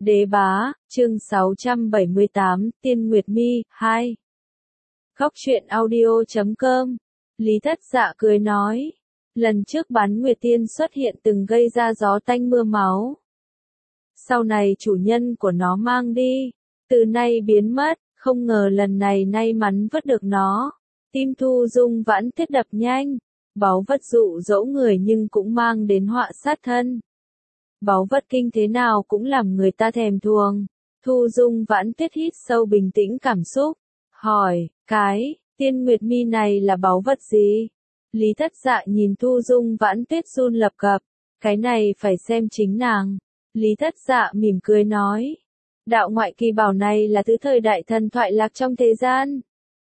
Đế bá, chương 678, Tiên Nguyệt Mi, 2. Khóc chuyện audio.com. Lý Thất Dạ cười nói. Lần trước bán Nguyệt Tiên xuất hiện từng gây ra gió tanh mưa máu. Sau này chủ nhân của nó mang đi. Từ nay biến mất, không ngờ lần này may mắn vớt được nó. Tim Thu Dung Vãn Tiết đập nhanh. Báu vật dụ dỗ người nhưng cũng mang đến họa sát thân. Báu vật kinh thế nào cũng làm người ta thèm thuồng. Thu Dung Vãn Tiết hít sâu bình tĩnh cảm xúc. Hỏi, cái, Tiên Nguyệt Mi này là báu vật gì? Lý Thất Dạ nhìn Thu Dung Vãn Tiết run lập cập. Cái này phải xem chính nàng. Lý Thất Dạ mỉm cười nói. Đạo ngoại kỳ bảo này là thứ thời đại thần thoại lạc trong thế gian.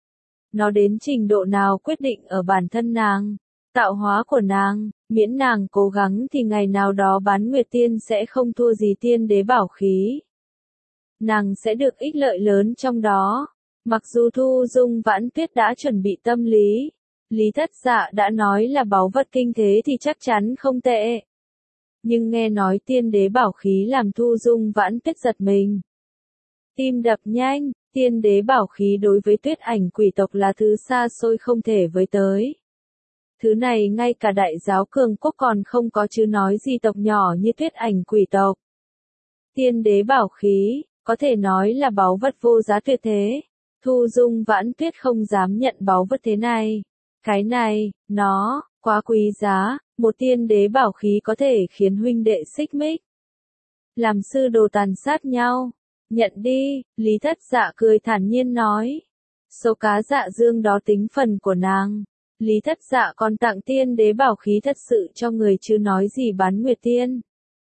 Nó đến trình độ nào quyết định ở bản thân nàng, tạo hóa của nàng, miễn nàng cố gắng thì ngày nào đó bán Nguyệt Tiên sẽ không thua gì tiên đế bảo khí. Nàng sẽ được ích lợi lớn trong đó. Mặc dù Thu Dung Vãn Tiết đã chuẩn bị tâm lý, Lý Thất Dạ đã nói là báu vật kinh thế thì chắc chắn không tệ. Nhưng nghe nói tiên đế bảo khí làm Thu Dung Vãn Tiết giật mình. Tim đập nhanh, tiên đế bảo khí đối với Tuyết Ảnh quỷ tộc là thứ xa xôi không thể với tới. Thứ này ngay cả đại giáo cường quốc còn không có chứ nói gì tộc nhỏ như Tuyết Ảnh quỷ tộc. Tiên đế bảo khí, có thể nói là báu vật vô giá tuyệt thế. Thu Dung Vãn Tiết không dám nhận báu vật thế này. Cái này, nó, quá quý giá, một tiên đế bảo khí có thể khiến huynh đệ xích mích. Làm sư đồ tàn sát nhau. Nhận đi, Lý Thất Dạ cười thản nhiên nói. Số cá dạ dương đó tính phần của nàng. Lý Thất Dạ còn tặng tiên đế bảo khí thật sự cho người chứ nói gì bán Nguyệt Tiên.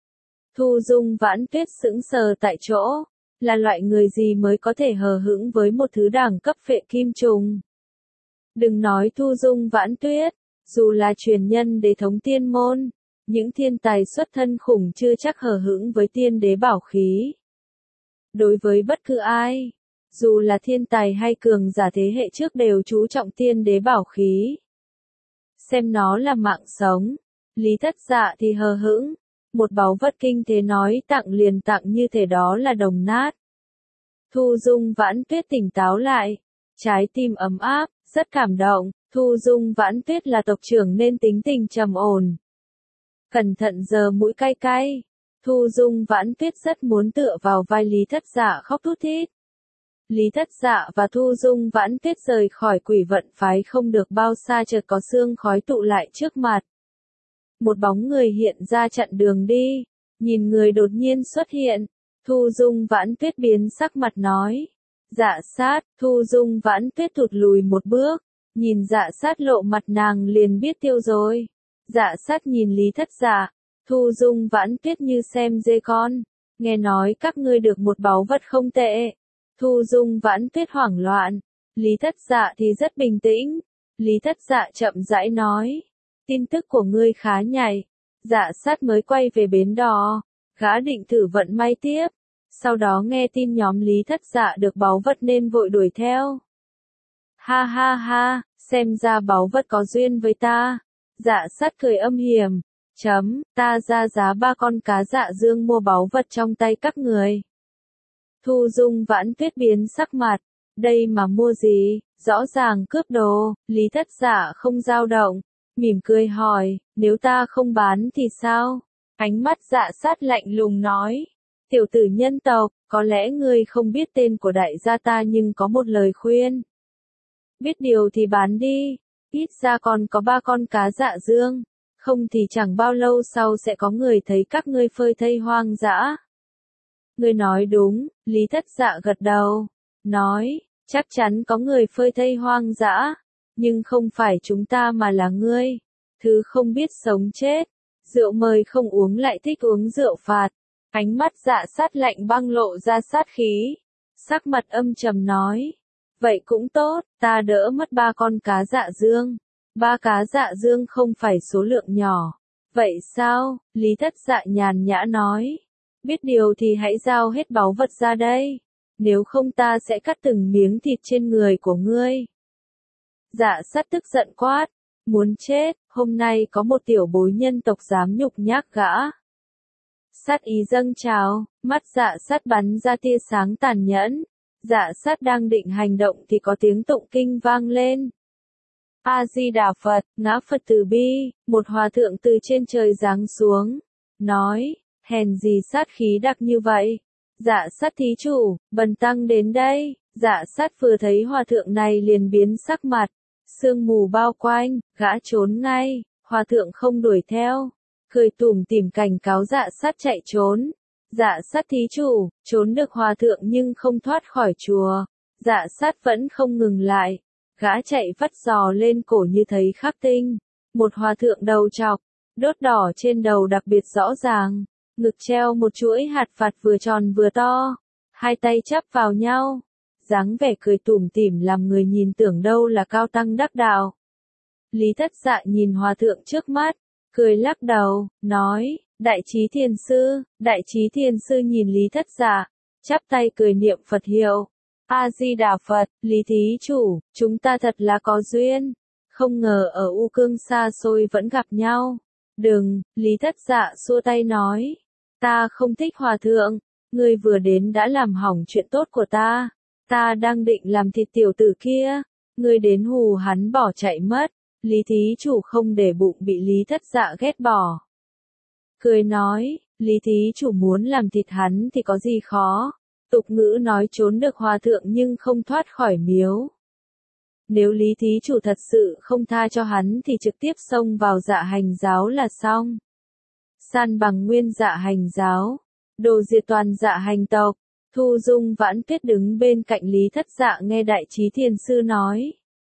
Thu Dung Vãn Tiết sững sờ tại chỗ. Là loại người gì mới có thể hờ hững với một thứ đẳng cấp phệ kim trùng. Đừng nói Thu Dung Vãn Tiết, dù là truyền nhân đế thống tiên môn, những thiên tài xuất thân khủng chưa chắc hờ hững với tiên đế bảo khí. Đối với bất cứ ai, dù là thiên tài hay cường giả thế hệ trước đều chú trọng tiên đế bảo khí. Xem nó là mạng sống. Lý Thất Dạ thì hờ hững. Một báu vật kinh thế nói tặng liền tặng như thể đó là đồng nát. Thu Dung Vãn Tiết tỉnh táo lại. Trái tim ấm áp, rất cảm động. Thu Dung Vãn Tiết là tộc trưởng nên tính tình trầm ổn. Cẩn thận giờ mũi cay cay. Thu Dung Vãn Tiết rất muốn tựa vào vai Lý Thất Dạ khóc thút thít. Lý Thất Dạ và Thu Dung Vãn Tiết rời khỏi Quỷ Vận phái không được bao xa chợt có sương khói tụ lại trước mặt. Một bóng người hiện ra chặn đường đi. Nhìn người đột nhiên xuất hiện, Thu Dung Vãn Tiết biến sắc mặt nói. Dạ sát, Thu Dung Vãn Tiết thụt lùi một bước. Nhìn dạ sát lộ mặt nàng liền biết tiêu rồi. Dạ sát nhìn Lý Thất Dạ. Thu Dung Vãn Tiết như xem dê con. Nghe nói các ngươi được một báu vật không tệ. Thu Dung Vãn Tiết hoảng loạn. Lý Thất Dạ thì rất bình tĩnh. Lý Thất Dạ chậm rãi nói. Tin tức của ngươi khá nhạy. Dạ sát mới quay về bến đò. Gã định thử vận may tiếp. Sau đó nghe tin nhóm Lý Thất Dạ được báu vật nên vội đuổi theo. Ha ha ha, xem ra báu vật có duyên với ta. Dạ sát cười âm hiểm. Ta ra giá 3 con cá dạ dương mua báu vật trong tay các người. Thu Dung Vãn Tiết biến sắc mặt. Đây mà mua gì, rõ ràng cướp đồ. Lý Thất Dạ không dao động. Mỉm cười hỏi, nếu ta không bán thì sao? Ánh mắt dạ sát lạnh lùng nói. Tiểu tử nhân tộc, có lẽ ngươi không biết tên của đại gia ta nhưng có một lời khuyên. Biết điều thì bán đi. Ít ra còn có 3 con cá dạ dương. Không thì chẳng bao lâu sau sẽ có người thấy các ngươi phơi thây hoang dã. Ngươi nói đúng, Lý Thất Dạ gật đầu. Nói, chắc chắn có người phơi thây hoang dã. Nhưng không phải chúng ta mà là ngươi. Thứ không biết sống chết. Rượu mời không uống lại thích uống rượu phạt. Ánh mắt dạ sát lạnh băng lộ ra sát khí. Sắc mặt âm trầm nói. Vậy cũng tốt, ta đỡ mất 3 con cá dạ dương. 3 cá dạ dương không phải số lượng nhỏ. Vậy sao? Lý Thất Dạ nhàn nhã nói. Biết điều thì hãy giao hết báu vật ra đây. Nếu không ta sẽ cắt từng miếng thịt trên người của ngươi. Dạ sát tức giận quát. Muốn chết, hôm nay có một tiểu bối nhân tộc dám nhục nhác gã. Sát ý dâng trào, mắt Dạ Sát bắn ra tia sáng tàn nhẫn. Dạ Sát đang định hành động thì có tiếng tụng kinh vang lên. A Di Đà Phật, ngã Phật từ bi, một hòa thượng từ trên trời giáng xuống, nói, hèn gì sát khí đặc như vậy. Dạ Sát thí chủ, bần tăng đến đây. Dạ Sát vừa thấy hòa thượng này liền biến sắc mặt, sương mù bao quanh, gã trốn ngay, hòa thượng không đuổi theo, cười tủm tỉm cảnh cáo Dạ Sát chạy trốn. Dạ Sát thí chủ, trốn được hòa thượng nhưng không thoát khỏi chùa. Dạ Sát vẫn không ngừng lại, gã chạy vắt giò lên cổ như thấy khắc tinh, một hòa thượng đầu trọc, đốt đỏ trên đầu đặc biệt rõ ràng, ngực treo một chuỗi hạt phạt vừa tròn vừa to, hai tay chắp vào nhau, dáng vẻ cười tủm tỉm làm người nhìn tưởng đâu là cao tăng đắc đạo. Lý Thất Dạ nhìn hòa thượng trước mắt, cười lắc đầu, nói, Đại Trí Thiền Sư. Đại Trí Thiền Sư nhìn Lý Thất Dạ, chắp tay cười niệm Phật hiệu. A Di Đà Phật, Lý thí chủ, chúng ta thật là có duyên, không ngờ ở U Cương xa xôi vẫn gặp nhau. Đừng, Lý Thất Dạ xua tay nói, ta không thích hòa thượng, ngươi vừa đến đã làm hỏng chuyện tốt của ta đang định làm thịt tiểu tử kia, ngươi đến hù hắn bỏ chạy mất. Lý thí chủ không để bụng bị Lý Thất Dạ ghét bỏ. Cười nói, Lý thí chủ muốn làm thịt hắn thì có gì khó. Tục ngữ nói trốn được hòa thượng nhưng không thoát khỏi miếu. Nếu Lý thí chủ thật sự không tha cho hắn thì trực tiếp xông vào Dạ Hành giáo là xong. San bằng nguyên Dạ Hành giáo, đồ diệt toàn Dạ Hành tộc. Thu Dung Vãn Tuyết đứng bên cạnh Lý Thất Dạ nghe Đại Trí Thiền Sư nói.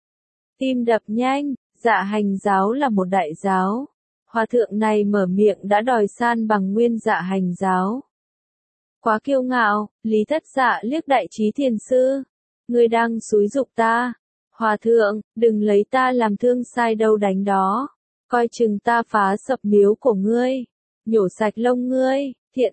Tim đập nhanh, Dạ Hành giáo là một đại giáo. Hòa thượng này mở miệng đã đòi san bằng nguyên Dạ Hành giáo. Quá kiêu ngạo, Lý Thất Dạ liếc Đại Trí Thiền Sư. Ngươi đang xúi giục ta. Hòa thượng, đừng lấy ta làm thương sai đâu đánh đó. Coi chừng ta phá sập miếu của ngươi. Nhổ sạch lông ngươi, thiện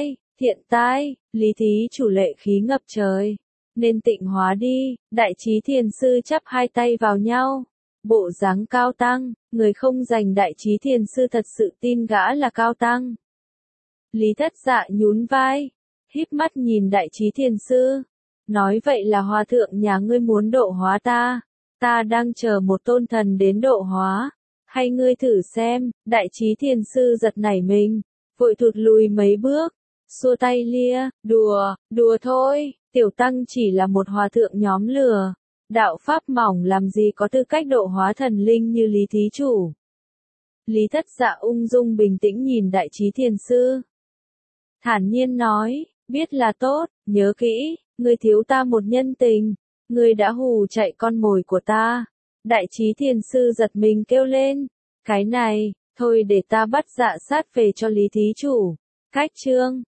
tai, Lý thí chủ lệ khí ngập trời. Nên tịnh hóa đi. Đại Trí Thiền Sư chắp hai tay vào nhau. Bộ dáng cao tăng, người không giành Đại Trí Thiền Sư thật sự tin gã là cao tăng. Lý Thất Dạ nhún vai, híp mắt nhìn Đại Trí Thiền Sư, nói vậy là hòa thượng nhà ngươi muốn độ hóa ta đang chờ một tôn thần đến độ hóa, hay ngươi thử xem. Đại Trí Thiền Sư giật nảy mình, vội thụt lùi mấy bước, xua tay lia, đùa thôi, tiểu tăng chỉ là một hòa thượng nhóm lừa, đạo pháp mỏng làm gì có tư cách độ hóa thần linh như Lý thí chủ. Lý Thất Dạ ung dung bình tĩnh nhìn Đại Trí Thiền Sư, thản nhiên nói, biết là tốt, nhớ kỹ, ngươi thiếu ta một nhân tình, ngươi đã hù chạy con mồi của ta. Đại Trí Thiền Sư giật mình kêu lên, cái này, thôi để ta bắt Dạ Sát về cho Lý thí chủ. Cách chương